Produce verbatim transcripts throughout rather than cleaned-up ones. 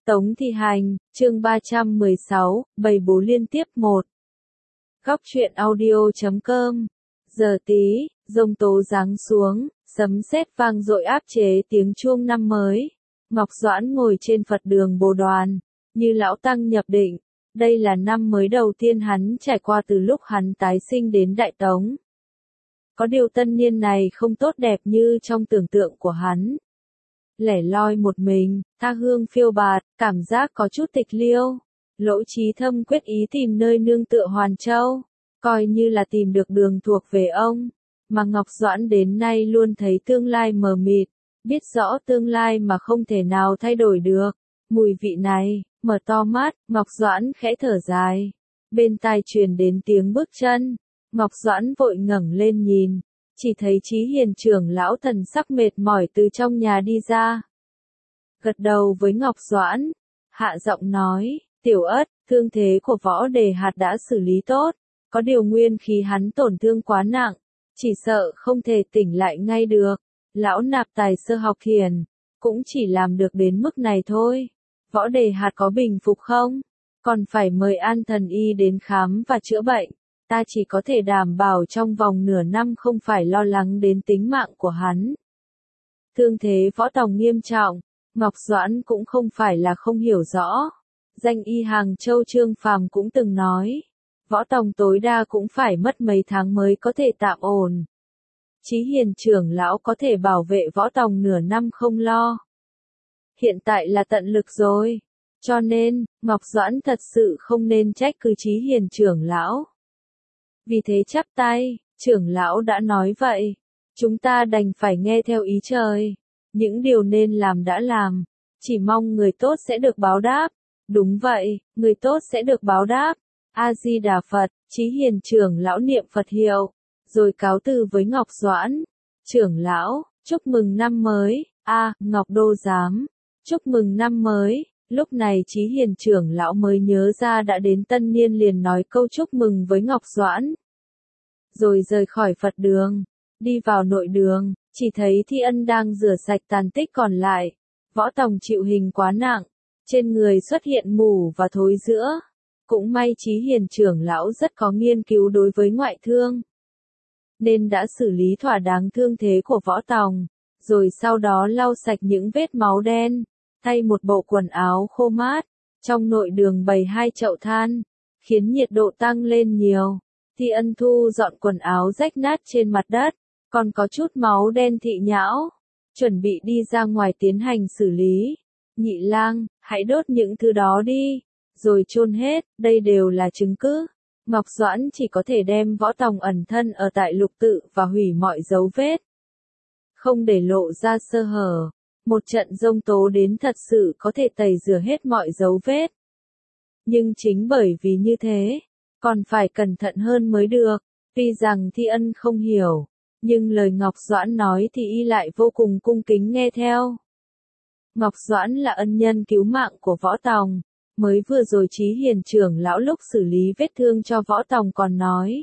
Tống Thi Hành, chương ba trăm mười sáu, bầy bố liên tiếp một. Góc truyện audio chấm com. Giờ tí, giông tố giáng xuống, sấm sét vang dội áp chế tiếng chuông năm mới. Ngọc Doãn ngồi trên Phật đường Bồ Đoàn, như lão tăng nhập định. Đây là năm mới đầu tiên hắn trải qua từ lúc hắn tái sinh đến Đại Tống. Có điều tân niên này không tốt đẹp như trong tưởng tượng của hắn. Lẻ loi một mình, tha hương phiêu bạt, cảm giác có chút tịch liêu. Lỗ Chí Thâm quyết ý tìm nơi nương tựa Hoàn Châu, coi như là tìm được đường thuộc về ông. Mà Ngọc Doãn đến nay luôn thấy tương lai mờ mịt, biết rõ tương lai mà không thể nào thay đổi được. Mùi vị này, mở to mắt, Ngọc Doãn khẽ thở dài. Bên tai truyền đến tiếng bước chân, Ngọc Doãn vội ngẩng lên nhìn. Chỉ thấy Chí Hiền trưởng lão thần sắc mệt mỏi từ trong nhà đi ra. Gật đầu với Ngọc Doãn, hạ giọng nói, Tiểu Ất, thương thế của Võ Đề Hạt đã xử lý tốt, có điều nguyên khí hắn tổn thương quá nặng, chỉ sợ không thể tỉnh lại ngay được. Lão nạp tài sơ học thiền, cũng chỉ làm được đến mức này thôi. Võ Đề Hạt có bình phục không? Còn phải mời An thần y đến khám và chữa bệnh. Ta chỉ có thể đảm bảo trong vòng nửa năm không phải lo lắng đến tính mạng của hắn. Thương thế Võ Tòng nghiêm trọng, Ngọc Doãn cũng không phải là không hiểu rõ. Danh y Hàng Châu Trương Phàm cũng từng nói, Võ Tòng tối đa cũng phải mất mấy tháng mới có thể tạm ổn. Chí Hiền trưởng lão có thể bảo vệ Võ Tòng nửa năm không lo. Hiện tại là tận lực rồi, cho nên, Ngọc Doãn thật sự không nên trách cứ Chí Hiền trưởng lão. Vì thế chắp tay, trưởng lão đã nói vậy, chúng ta đành phải nghe theo ý trời. Những điều nên làm đã làm, chỉ mong người tốt sẽ được báo đáp. Đúng vậy, người tốt sẽ được báo đáp. A-di-đà Phật, Chí Hiền trưởng lão niệm Phật hiệu, rồi cáo từ với Ngọc Doãn. Trưởng lão, chúc mừng năm mới. A, Ngọc Đô Giám, chúc mừng năm mới. Lúc này Chí Hiền trưởng lão mới nhớ ra đã đến tân niên liền nói câu chúc mừng với Ngọc Doãn. Rồi rời khỏi Phật đường, đi vào nội đường, chỉ thấy Thi Ân đang rửa sạch tàn tích còn lại. Võ Tòng chịu hình quá nặng, trên người xuất hiện mủ và thối rữa. Cũng may Chí Hiền trưởng lão rất có nghiên cứu đối với ngoại thương, nên đã xử lý thỏa đáng thương thế của Võ Tòng, rồi sau đó lau sạch những vết máu đen, thay một bộ quần áo khô mát. Trong nội đường bày hai chậu than, khiến nhiệt độ tăng lên nhiều. Thi Ân thu dọn quần áo rách nát trên mặt đất, còn có chút máu đen thị nhão, chuẩn bị đi ra ngoài tiến hành xử lý. Nhị lang, hãy đốt những thứ đó đi, rồi chôn hết, đây đều là chứng cứ. Ngọc Doãn chỉ có thể đem Võ Tòng ẩn thân ở tại lục tự và hủy mọi dấu vết, không để lộ ra sơ hở. Một trận giông tố đến thật sự có thể tẩy rửa hết mọi dấu vết. Nhưng chính bởi vì như thế, còn phải cẩn thận hơn mới được. Tuy rằng Thi Ân không hiểu, nhưng lời Ngọc Doãn nói thì y lại vô cùng cung kính nghe theo. Ngọc Doãn là ân nhân cứu mạng của Võ Tòng. Mới vừa rồi Chí Hiền trưởng lão lúc xử lý vết thương cho Võ Tòng còn nói,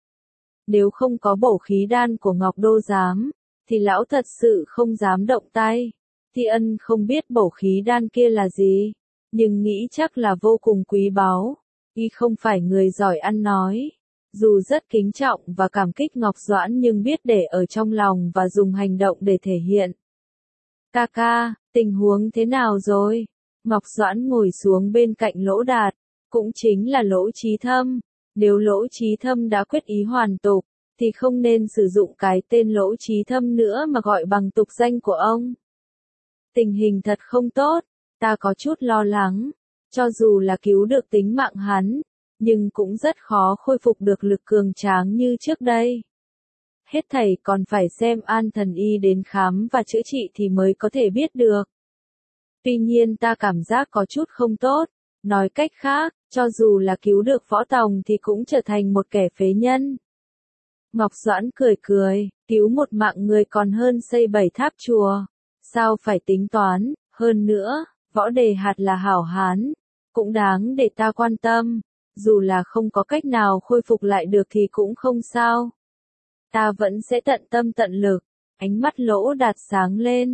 nếu không có bổ khí đan của Ngọc Đô Giám, thì lão thật sự không dám động tay. Thi Ân không biết bổ khí đan kia là gì, nhưng nghĩ chắc là vô cùng quý báu. Y không phải người giỏi ăn nói, dù rất kính trọng và cảm kích Ngọc Doãn nhưng biết để ở trong lòng và dùng hành động để thể hiện. Ca ca, tình huống thế nào rồi? Ngọc Doãn ngồi xuống bên cạnh Lỗ Đạt, cũng chính là Lỗ Chí Thâm. Nếu Lỗ Chí Thâm đã quyết ý hoàn tục, thì không nên sử dụng cái tên Lỗ Chí Thâm nữa mà gọi bằng tục danh của ông. Tình hình thật không tốt, ta có chút lo lắng. Cho dù là cứu được tính mạng hắn, nhưng cũng rất khó khôi phục được lực cường tráng như trước đây. Hết thảy còn phải xem An thần y đến khám và chữa trị thì mới có thể biết được. Tuy nhiên ta cảm giác có chút không tốt. Nói cách khác, cho dù là cứu được Võ Tòng thì cũng trở thành một kẻ phế nhân. Ngọc Doãn cười cười, cứu một mạng người còn hơn xây bảy tháp chùa. Sao phải tính toán, hơn nữa, Võ Đề Hạt là hảo hán, cũng đáng để ta quan tâm. Dù là không có cách nào khôi phục lại được thì cũng không sao. Ta vẫn sẽ tận tâm tận lực. Ánh mắt Lỗ Đạt sáng lên,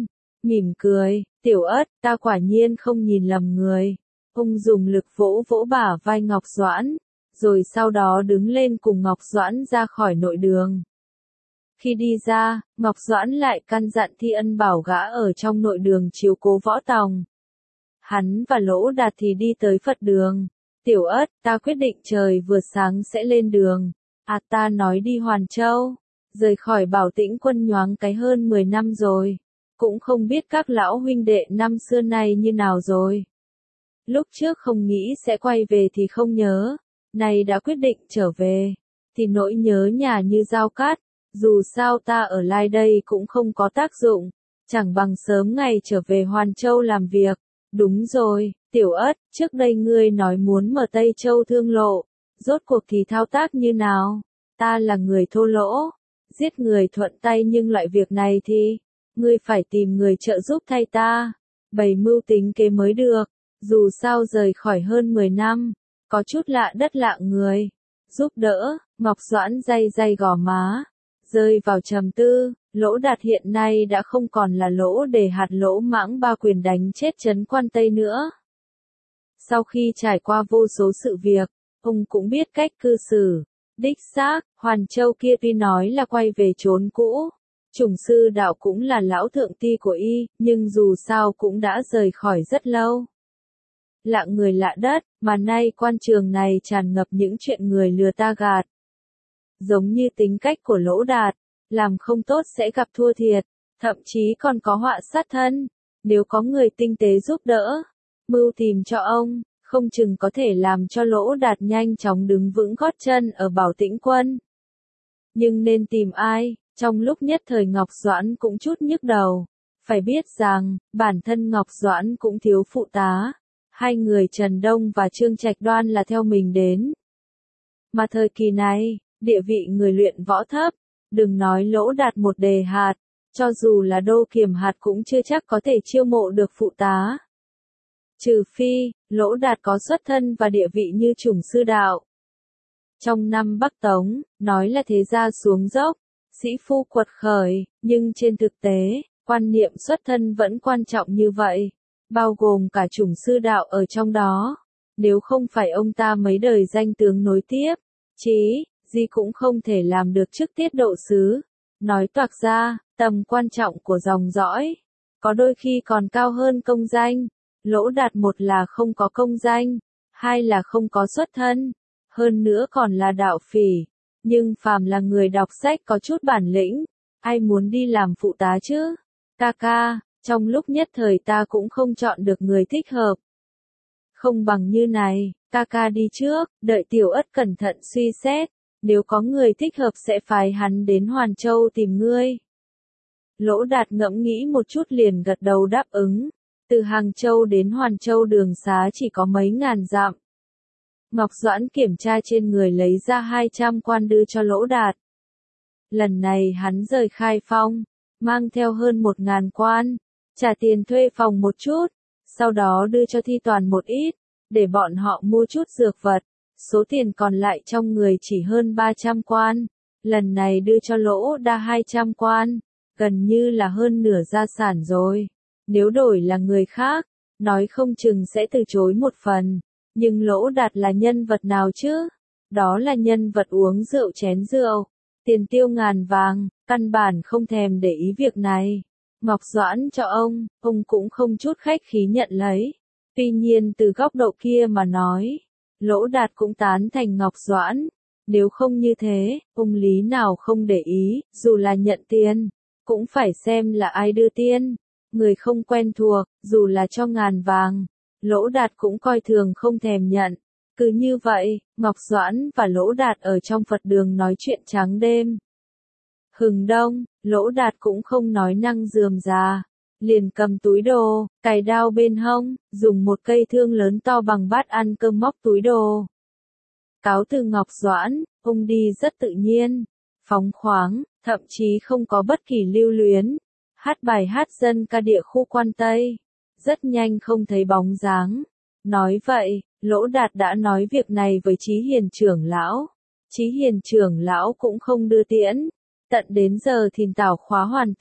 mỉm cười, Tiểu Ất, ta quả nhiên không nhìn lầm người. Ông dùng lực vỗ vỗ bả vai Ngọc Doãn, rồi sau đó đứng lên cùng Ngọc Doãn ra khỏi nội đường. Khi đi ra, Ngọc Doãn lại căn dặn Thi Ân bảo gã ở trong nội đường chiếu cố Võ Tòng. Hắn và Lỗ Đạt thì đi tới Phật đường. Tiểu Ất, ta quyết định trời vừa sáng sẽ lên đường. À ta nói đi Hoàn Châu, rời khỏi Bảo Tĩnh Quân nhoáng cái hơn mười năm rồi. Cũng không biết các lão huynh đệ năm xưa này như nào rồi. Lúc trước không nghĩ sẽ quay về thì không nhớ, nay đã quyết định trở về, thì nỗi nhớ nhà như dao cát, dù sao ta ở lại đây cũng không có tác dụng, chẳng bằng sớm ngày trở về Hoàn Châu làm việc. Đúng rồi, Tiểu Ất, trước đây ngươi nói muốn mở Tây Châu thương lộ, rốt cuộc thì thao tác như nào? Ta là người thô lỗ, giết người thuận tay nhưng loại việc này thì, ngươi phải tìm người trợ giúp thay ta, bày mưu tính kế mới được. Dù sao rời khỏi hơn mười năm, có chút lạ đất lạ người. Giúp đỡ, Ngọc Doãn day day gò má, rơi vào trầm tư. Lỗ Đạt hiện nay đã không còn là Lỗ Đề hạt Lỗ Mãng ba quyền đánh chết trấn Quan Tây nữa. Sau khi trải qua vô số sự việc, ông cũng biết cách cư xử. Đích xác, Hoàn Châu kia tuy nói là quay về chốn cũ, Trùng sư đạo cũng là lão thượng ti của y, nhưng dù sao cũng đã rời khỏi rất lâu. Lạ người lạ đất, mà nay quan trường này tràn ngập những chuyện người lừa ta gạt. Giống như tính cách của Lỗ Đạt, làm không tốt sẽ gặp thua thiệt, thậm chí còn có họa sát thân. Nếu có người tinh tế giúp đỡ, mưu tìm cho ông, không chừng có thể làm cho Lỗ Đạt nhanh chóng đứng vững gót chân ở Bảo Tĩnh Quân. Nhưng nên tìm ai? Trong lúc nhất thời Ngọc Doãn cũng chút nhức đầu. Phải biết rằng, bản thân Ngọc Doãn cũng thiếu phụ tá. Hai người Trần Đông và Trương Trạch Đoan là theo mình đến. Mà thời kỳ này, địa vị người luyện võ thấp, đừng nói Lỗ Đạt một đề hạt, cho dù là đô kiểm hạt cũng chưa chắc có thể chiêu mộ được phụ tá. Trừ phi, Lỗ Đạt có xuất thân và địa vị như Trùng sư đạo. Trong năm Bắc Tống, nói là thế gia xuống dốc, sĩ phu quật khởi, nhưng trên thực tế, quan niệm xuất thân vẫn quan trọng như vậy, bao gồm cả Trùng sư đạo ở trong đó. Nếu không phải ông ta mấy đời danh tướng nối tiếp, chí, gì cũng không thể làm được chức tiết độ sứ. Nói toạc ra, tầm quan trọng của dòng dõi, có đôi khi còn cao hơn công danh. Lỗ Đạt một là không có công danh, hai là không có xuất thân, hơn nữa còn là đạo phỉ. Nhưng phàm là người đọc sách có chút bản lĩnh, ai muốn đi làm phụ tá chứ? Ca ca, trong lúc nhất thời ta cũng không chọn được người thích hợp. Không bằng như này, ca ca đi trước, đợi Tiểu Ất cẩn thận suy xét, nếu có người thích hợp sẽ phái hắn đến Hoàn Châu tìm ngươi. Lỗ Đạt ngẫm nghĩ một chút liền gật đầu đáp ứng. Từ Hàng Châu đến Hoàn Châu đường xá chỉ có mấy ngàn dặm. Ngọc Doãn kiểm tra trên người lấy ra hai trăm quan đưa cho Lỗ Đạt. Lần này hắn rời Khai Phong, mang theo hơn một ngàn quan, trả tiền thuê phòng một chút, sau đó đưa cho Thi Toàn một ít, để bọn họ mua chút dược vật. Số tiền còn lại trong người chỉ hơn ba trăm quan, lần này đưa cho Lỗ Đa hai trăm quan, gần như là hơn nửa gia sản rồi. Nếu đổi là người khác, nói không chừng sẽ từ chối một phần, nhưng Lỗ Đạt là nhân vật nào chứ? Đó là nhân vật uống rượu chén rượu, tiền tiêu ngàn vàng, căn bản không thèm để ý việc này. Ngọc Doãn cho ông, ông cũng không chút khách khí nhận lấy. Tuy nhiên từ góc độ kia mà nói, Lỗ Đạt cũng tán thành Ngọc Doãn. Nếu không như thế, ông lý nào không để ý, dù là nhận tiền, cũng phải xem là ai đưa tiền. Người không quen thuộc, dù là cho ngàn vàng, Lỗ Đạt cũng coi thường không thèm nhận. Cứ như vậy, Ngọc Doãn và Lỗ Đạt ở trong Phật đường nói chuyện trắng đêm. Hừng đông, Lỗ Đạt cũng không nói năng rườm rà, liền cầm túi đồ, cài đao bên hông, dùng một cây thương lớn to bằng bát ăn cơm móc túi đồ. Cáo từ Ngọc Doãn, ông đi rất tự nhiên, phóng khoáng, thậm chí không có bất kỳ lưu luyến. Hát bài hát dân ca địa khu Quan Tây, rất nhanh không thấy bóng dáng. Nói vậy, Lỗ Đạt đã nói việc này với Chí Hiền trưởng lão. Chí Hiền trưởng lão cũng không đưa tiễn. Tận đến giờ thìn tảo khóa hoàn tất,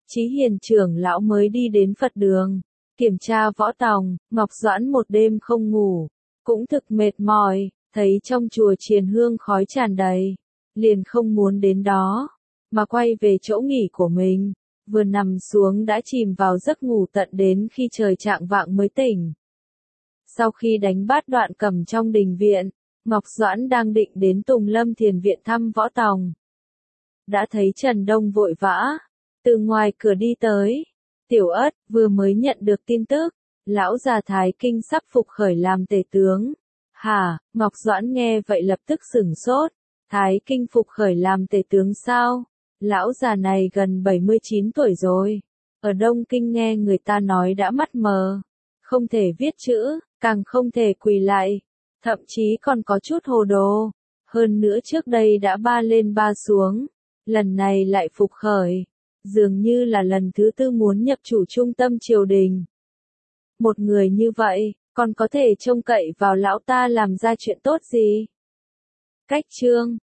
Chí Hiền trưởng lão mới đi đến Phật đường, kiểm tra võ tòng, Ngọc Doãn một đêm không ngủ, cũng thực mệt mỏi, thấy trong chùa triền hương khói tràn đầy, liền không muốn đến đó, mà quay về chỗ nghỉ của mình, vừa nằm xuống đã chìm vào giấc ngủ tận đến khi trời chạng vạng mới tỉnh. Sau khi đánh bát đoạn cầm trong đình viện, Ngọc Doãn đang định đến Tùng Lâm Thiền Viện thăm võ tòng. Đã thấy Trần Đông vội vã, từ ngoài cửa đi tới. Tiểu Ất, vừa mới nhận được tin tức, lão già Thái Kinh sắp phục khởi làm tể tướng. Hả, Ngọc Doãn nghe vậy lập tức sửng sốt, Thái Kinh phục khởi làm tể tướng sao? Lão già này gần bảy mươi chín tuổi rồi, ở Đông Kinh nghe người ta nói đã mắt mờ, không thể viết chữ, càng không thể quỳ lại, thậm chí còn có chút hồ đồ, hơn nữa trước đây đã ba lên ba xuống, lần này lại phục khởi, dường như là lần thứ tư muốn nhập chủ trung tâm triều đình. Một người như vậy, còn có thể trông cậy vào lão ta làm ra chuyện tốt gì? Cách chương